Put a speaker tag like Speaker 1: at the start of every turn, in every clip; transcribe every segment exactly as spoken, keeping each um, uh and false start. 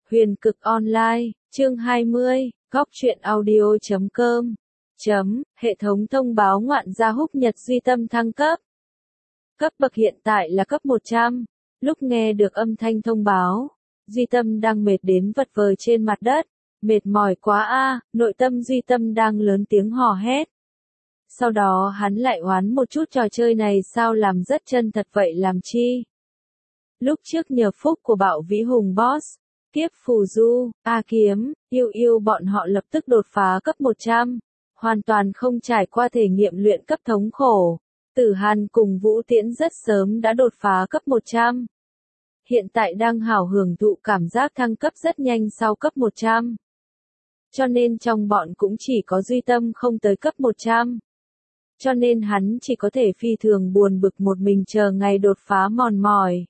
Speaker 1: Huyền cực online, chương hai mươi, góc truyện audio chấm com. Chấm, hệ thống thông báo ngoạn gia húc nhật Duy Tâm thăng cấp. Cấp bậc hiện tại là cấp một trăm. Lúc nghe được âm thanh thông báo, Duy Tâm đang mệt đến vật vờ trên mặt đất. Mệt mỏi quá a, nội tâm Duy Tâm đang lớn tiếng hò hét. Sau đó hắn lại oán một chút trò chơi này sao làm rất chân thật vậy làm chi. Lúc trước nhờ phúc của Bạo Vĩ Hùng Boss, Kiếp Phù Du, A Kiếm, Yêu Yêu bọn họ lập tức đột phá cấp một trăm, hoàn toàn không trải qua thể nghiệm luyện cấp thống khổ. Tử Hàn cùng Vũ Tiễn rất sớm đã đột phá cấp một trăm. Hiện tại đang hào hưởng thụ cảm giác thăng cấp rất nhanh sau cấp một trăm. Cho nên trong bọn cũng chỉ có Duy Tâm không tới cấp một trăm. Cho nên hắn chỉ có thể phi thường buồn bực một mình chờ ngày đột phá mòn mỏi.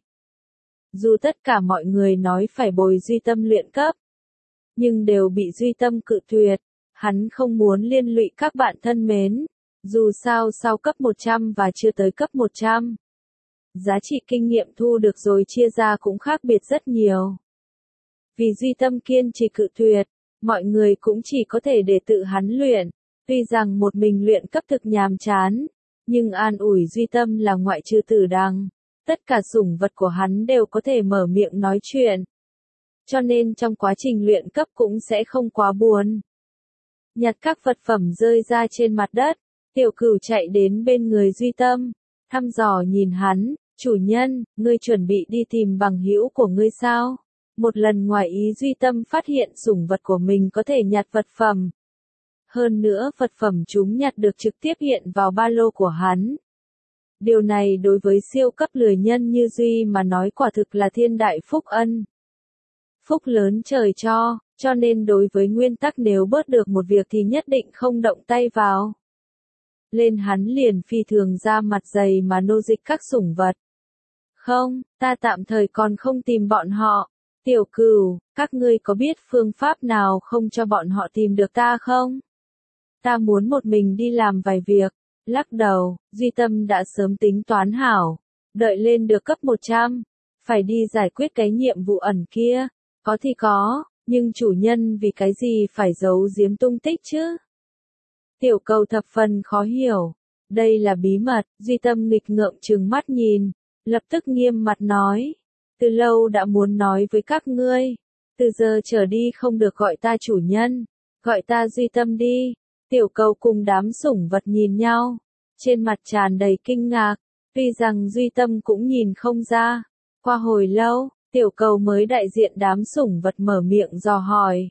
Speaker 1: Dù tất cả mọi người nói phải bồi Duy Tâm luyện cấp, nhưng đều bị Duy Tâm cự tuyệt. Hắn không muốn liên lụy các bạn thân mến. Dù sao sau cấp một trăm và chưa tới cấp một trăm, giá trị kinh nghiệm thu được rồi chia ra cũng khác biệt rất nhiều. Vì Duy Tâm kiên trì cự tuyệt, mọi người cũng chỉ có thể để tự hắn luyện. Tuy rằng một mình luyện cấp thực nhàm chán, nhưng an ủi Duy Tâm là ngoại trừ Tử Đằng, tất cả sủng vật của hắn đều có thể mở miệng nói chuyện. Cho nên trong quá trình luyện cấp cũng sẽ không quá buồn. Nhặt các vật phẩm rơi ra trên mặt đất, Tiểu Cửu chạy đến bên người Duy Tâm, thăm dò nhìn hắn, chủ nhân, ngươi chuẩn bị đi tìm bằng hữu của ngươi sao? Một lần ngoài ý Duy Tâm phát hiện sủng vật của mình có thể nhặt vật phẩm. Hơn nữa vật phẩm chúng nhặt được trực tiếp hiện vào ba lô của hắn. Điều này đối với siêu cấp lười nhân như Duy mà nói quả thực là thiên đại phúc ân. Phúc lớn trời cho, cho nên đối với nguyên tắc nếu bớt được một việc thì nhất định không động tay vào. Lên hắn liền phi thường ra mặt dày mà nô dịch các sủng vật. Không, ta tạm thời còn không tìm bọn họ. Tiểu Cửu, các ngươi có biết phương pháp nào không cho bọn họ tìm được ta không? Ta muốn một mình đi làm vài việc. Lắc đầu, Duy Tâm đã sớm tính toán hảo. Đợi lên được cấp một trăm, phải đi giải quyết cái nhiệm vụ ẩn kia. Có thì có, nhưng chủ nhân vì cái gì phải giấu giếm tung tích chứ? Tiểu Cầu thập phần khó hiểu. Đây là bí mật, Duy Tâm nghịch ngợm trừng mắt nhìn, lập tức nghiêm mặt nói. Từ lâu đã muốn nói với các ngươi. Từ giờ trở đi không được gọi ta chủ nhân, gọi ta Duy Tâm đi. Tiểu Cầu cùng đám sủng vật nhìn nhau, trên mặt tràn đầy kinh ngạc, tuy rằng Duy Tâm cũng nhìn không ra. Qua hồi lâu, Tiểu Cầu mới đại diện đám sủng vật mở miệng dò hỏi.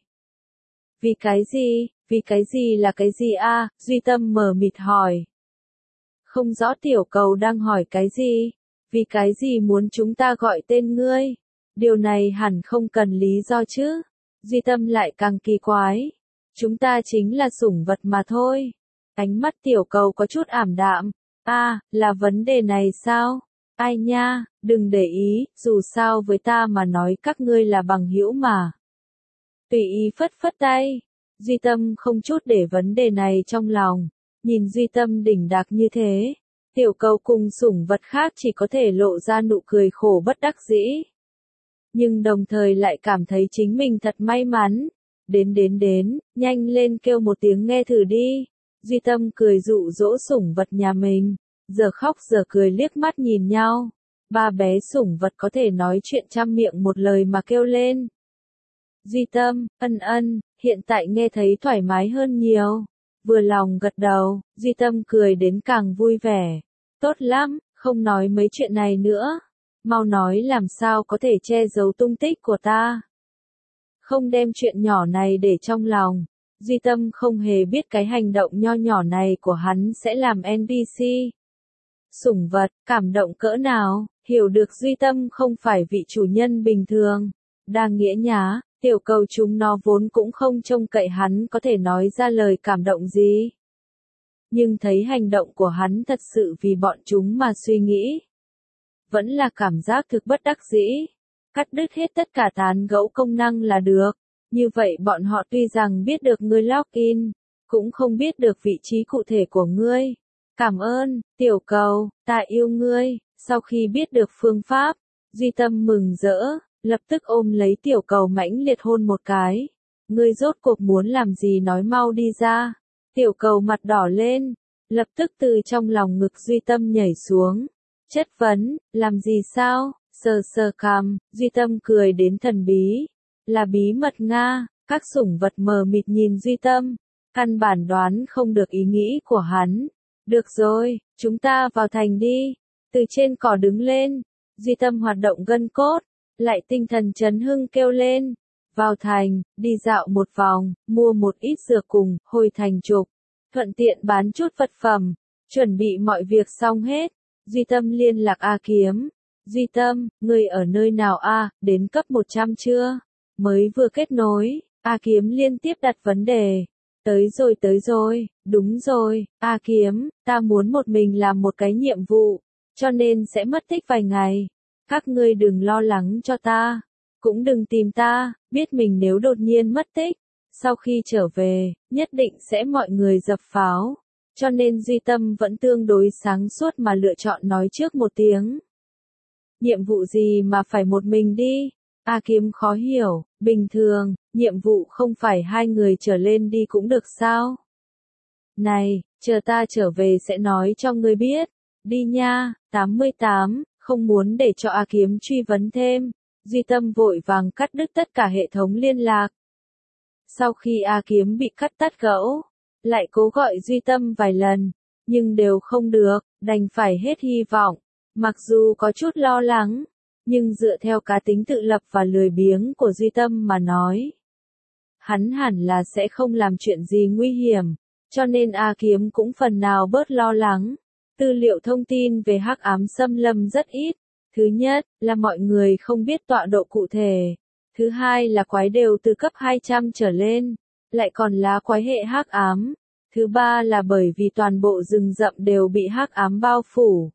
Speaker 1: Vì cái gì, vì cái gì là cái gì a? À? Duy Tâm mờ mịt hỏi. Không rõ Tiểu Cầu đang hỏi cái gì, vì cái gì muốn chúng ta gọi tên ngươi? Điều này hẳn không cần lý do chứ? Duy Tâm lại càng kỳ quái. Chúng ta chính là sủng vật mà thôi. Ánh mắt Tiểu Cầu có chút ảm đạm. A, à, là vấn đề này sao? Ai nha, đừng để ý, dù sao với ta mà nói các ngươi là bằng hữu mà. Tùy ý phất phất tay. Duy Tâm không chút để vấn đề này trong lòng. Nhìn Duy Tâm đỉnh đạc như thế, Tiểu Cầu cùng sủng vật khác chỉ có thể lộ ra nụ cười khổ bất đắc dĩ. Nhưng đồng thời lại cảm thấy chính mình thật may mắn. Đến đến đến, nhanh lên kêu một tiếng nghe thử đi. Duy Tâm cười dụ dỗ sủng vật nhà mình, giờ khóc giờ cười liếc mắt nhìn nhau. Ba bé sủng vật có thể nói chuyện trăm miệng một lời mà kêu lên. Duy Tâm, ân ân, hiện tại nghe thấy thoải mái hơn nhiều. Vừa lòng gật đầu, Duy Tâm cười đến càng vui vẻ. Tốt lắm, không nói mấy chuyện này nữa. Mau nói làm sao có thể che giấu tung tích của ta. Không đem chuyện nhỏ này để trong lòng. Duy Tâm không hề biết cái hành động nho nhỏ này của hắn sẽ làm en pê xê. Sủng vật, cảm động cỡ nào, hiểu được Duy Tâm không phải vị chủ nhân bình thường. Đang nghĩa nhá, Tiểu Cầu chúng nó vốn cũng không trông cậy hắn có thể nói ra lời cảm động gì. Nhưng thấy hành động của hắn thật sự vì bọn chúng mà suy nghĩ. Vẫn là cảm giác thực bất đắc dĩ. Cắt đứt hết tất cả tán gẫu công năng là được. Như vậy bọn họ tuy rằng biết được ngươi login, cũng không biết được vị trí cụ thể của ngươi. Cảm ơn, Tiểu Cầu, ta yêu ngươi. Sau khi biết được phương pháp, Duy Tâm mừng rỡ, lập tức ôm lấy tiểu cầu mãnh liệt hôn một cái. Ngươi rốt cuộc muốn làm gì nói mau đi ra. Tiểu cầu mặt đỏ lên, lập tức từ trong lòng ngực Duy Tâm nhảy xuống. Chất vấn, làm gì sao, sờ sờ cằm, Duy Tâm cười đến thần bí. Là bí mật Nga, các sủng vật mờ mịt nhìn Duy Tâm, căn bản đoán không được ý nghĩ của hắn. Được rồi, chúng ta vào thành đi. Từ trên cỏ đứng lên, Duy Tâm hoạt động gân cốt, lại tinh thần chấn hưng kêu lên. Vào thành, đi dạo một vòng, mua một ít dược cùng, hồi thành trục. Thuận tiện bán chút vật phẩm, chuẩn bị mọi việc xong hết. Duy Tâm liên lạc A Kiếm. Duy Tâm, ngươi ở nơi nào a? Đến cấp một trăm chưa? Mới vừa kết nối, A Kiếm liên tiếp đặt vấn đề. Tới rồi tới rồi, đúng rồi, A Kiếm, ta muốn một mình làm một cái nhiệm vụ, cho nên sẽ mất tích vài ngày. Các ngươi đừng lo lắng cho ta, cũng đừng tìm ta, biết mình nếu đột nhiên mất tích, sau khi trở về, nhất định sẽ mọi người dập pháo. Cho nên Duy Tâm vẫn tương đối sáng suốt mà lựa chọn nói trước một tiếng. Nhiệm vụ gì mà phải một mình đi? A Kiếm khó hiểu, bình thường, nhiệm vụ không phải hai người trở lên đi cũng được sao? Này, chờ ta trở về sẽ nói cho ngươi biết. Đi nha, tám mươi tám, không muốn để cho A Kiếm truy vấn thêm. Duy Tâm vội vàng cắt đứt tất cả hệ thống liên lạc. Sau khi A Kiếm bị cắt tắt gẫu, lại cố gọi Duy Tâm vài lần, nhưng đều không được, đành phải hết hy vọng. Mặc dù có chút lo lắng, nhưng dựa theo cá tính tự lập và lười biếng của Duy Tâm mà nói, hắn hẳn là sẽ không làm chuyện gì nguy hiểm, cho nên A Kiếm cũng phần nào bớt lo lắng. Tư liệu thông tin về hắc ám xâm lâm rất ít. Thứ nhất, là mọi người không biết tọa độ cụ thể. Thứ hai là quái đều từ cấp hai trăm trở lên, lại còn là quái hệ hắc ám. Thứ ba là bởi vì toàn bộ rừng rậm đều bị hắc ám bao phủ.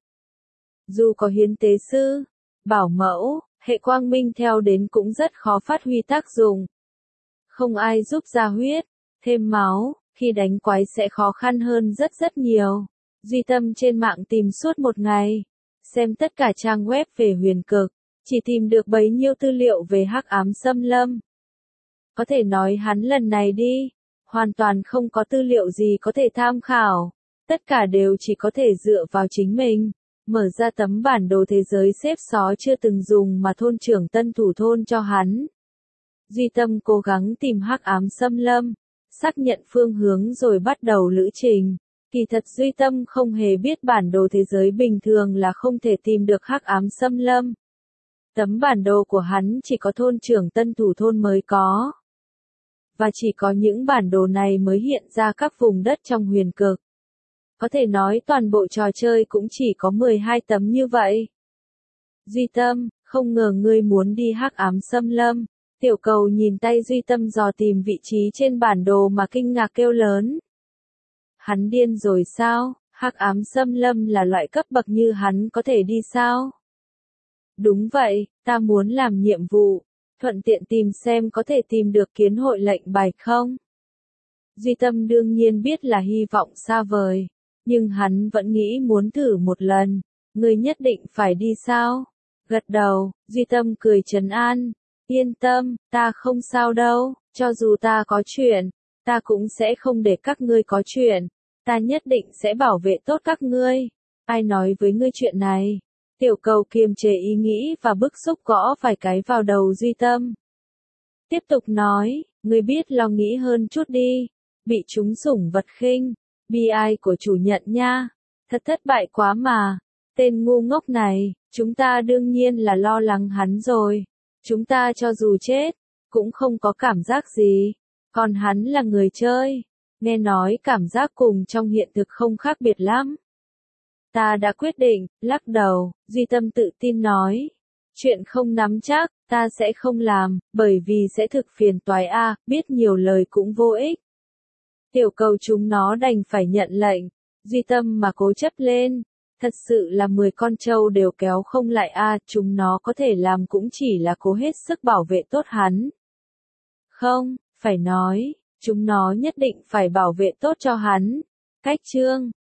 Speaker 1: Dù có hiến tế sư, bảo mẫu, hệ quang minh theo đến cũng rất khó phát huy tác dụng. Không ai giúp ra huyết, thêm máu, khi đánh quái sẽ khó khăn hơn rất rất nhiều. Duy Tâm trên mạng tìm suốt một ngày, xem tất cả trang web về huyền cực, chỉ tìm được bấy nhiêu tư liệu về hắc ám xâm lâm. Có thể nói hắn lần này đi, hoàn toàn không có tư liệu gì có thể tham khảo, tất cả đều chỉ có thể dựa vào chính mình. Mở ra tấm bản đồ thế giới xếp xó chưa từng dùng mà thôn trưởng tân thủ thôn cho hắn. Duy Tâm cố gắng tìm hắc ám xâm lâm, xác nhận phương hướng rồi bắt đầu lữ trình. Kỳ thật Duy Tâm không hề biết bản đồ thế giới bình thường là không thể tìm được hắc ám xâm lâm. Tấm bản đồ của hắn chỉ có thôn trưởng tân thủ thôn mới có. Và chỉ có những bản đồ này mới hiện ra các vùng đất trong huyền cực. Có thể nói toàn bộ trò chơi cũng chỉ có mười hai tấm như vậy. Duy Tâm, không ngờ ngươi muốn đi hắc ám xâm lâm. Tiểu cầu nhìn tay Duy Tâm dò tìm vị trí trên bản đồ mà kinh ngạc kêu lớn. Hắn điên rồi sao? Hắc ám xâm lâm là loại cấp bậc như hắn có thể đi sao? Đúng vậy, ta muốn làm nhiệm vụ, thuận tiện tìm xem có thể tìm được kiến hội lệnh bài không? Duy Tâm đương nhiên biết là hy vọng xa vời, nhưng hắn vẫn nghĩ muốn thử một lần. Ngươi nhất định phải đi sao? Gật đầu, Duy Tâm cười trấn an. Yên tâm, ta không sao đâu, cho dù ta có chuyện, ta cũng sẽ không để các ngươi có chuyện. Ta nhất định sẽ bảo vệ tốt các ngươi. Ai nói với ngươi chuyện này? Tiểu cầu kiềm chế ý nghĩ và bức xúc gõ vài cái vào đầu Duy Tâm. Tiếp tục nói, ngươi biết lo nghĩ hơn chút đi. Bị chúng sủng vật khinh, bi ai của chủ nhận nha. Thật thất bại quá mà. Tên ngu ngốc này, chúng ta đương nhiên là lo lắng hắn rồi. Chúng ta cho dù chết, cũng không có cảm giác gì. Còn hắn là người chơi. Nghe nói cảm giác cùng trong hiện thực không khác biệt lắm. Ta đã quyết định, lắc đầu, Duy Tâm tự tin nói. Chuyện không nắm chắc, ta sẽ không làm, bởi vì sẽ thực phiền toái a, biết nhiều lời cũng vô ích. Tiểu cầu chúng nó đành phải nhận lệnh, Duy Tâm mà cố chấp lên. Thật sự là mười con trâu đều kéo không lại a, chúng nó có thể làm cũng chỉ là cố hết sức bảo vệ tốt hắn. Không, phải nói, chúng nó nhất định phải bảo vệ tốt cho hắn. Cách chương